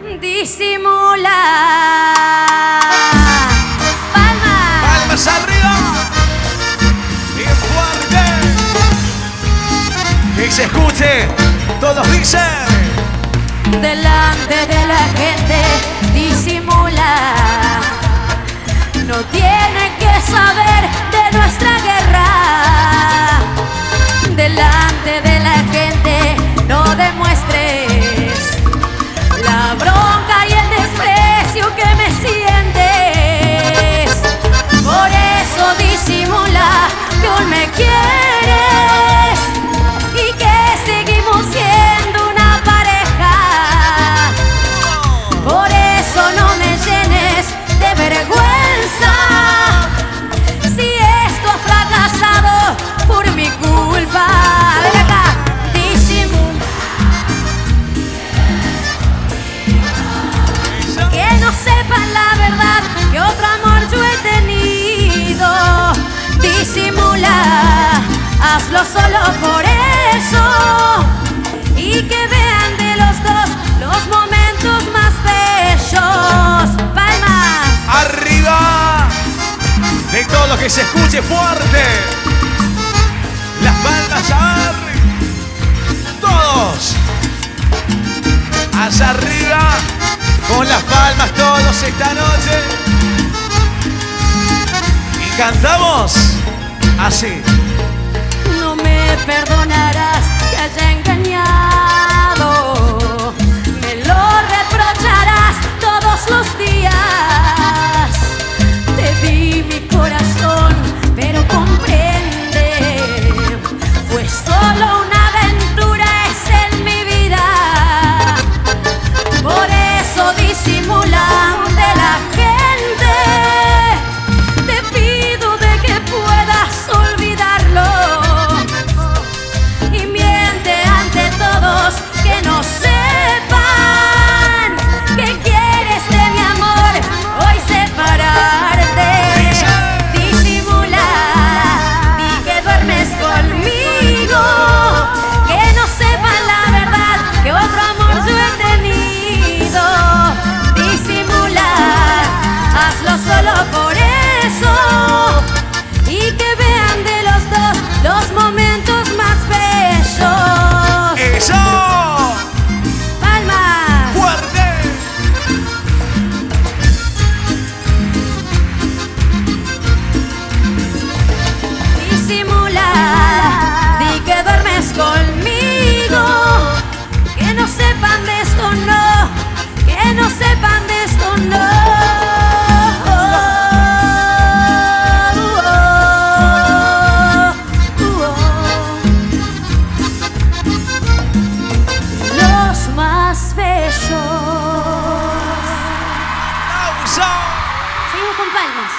disimula. Palmas. Palmas arriba. Bien fuerte. Que se escuche. Todos dicen. Delante de la gente disimula. No tiene que saber de nuestra guerra. Delante de la gente no demuestres la bronca y el desprecio que me sientes. Por eso disimula que aún me quieres y que seguimos siendo una pareja. Por eso no me llenes de vergüenza. Si esto ha fracasado por mi culpa. Ven acá, disimula. Que no sepan la verdad, que otro amor yo he tenido. Disimula, hazlo solo por eso. Y que vean de los dos los momentos más bellos. Palmas. Arriba. De todo lo que se escuche fuerte. Las palmas arriba. Todos. Hacia arriba. Con las palmas todos esta noche. Y cantamos así. No me perdonarás que haya engañado. Me lo reprocharás todos los días. Te di mi corazón, pero comprende. Fue solo una aventura, es en mi vida. Por eso disimula ante la gente. Te pido de que puedas olvidarlo. Y miente ante todos, que no sepan que quieres de mi amor hoy separarte. Disimula, di que duermes conmigo. Que no sepan la verdad, que otro amor yo he tenido. Disimula, hazlo solo por eso. Y que vean de los dos los momentos más bellos. ¡Eso! Palmas. ¡Fuerte! Disimula, di que duermes conmigo. Que no sepan de esto, no. Que no sepan de esto, no. Los más bellos. ¡Pausa! Seguimos con palmas.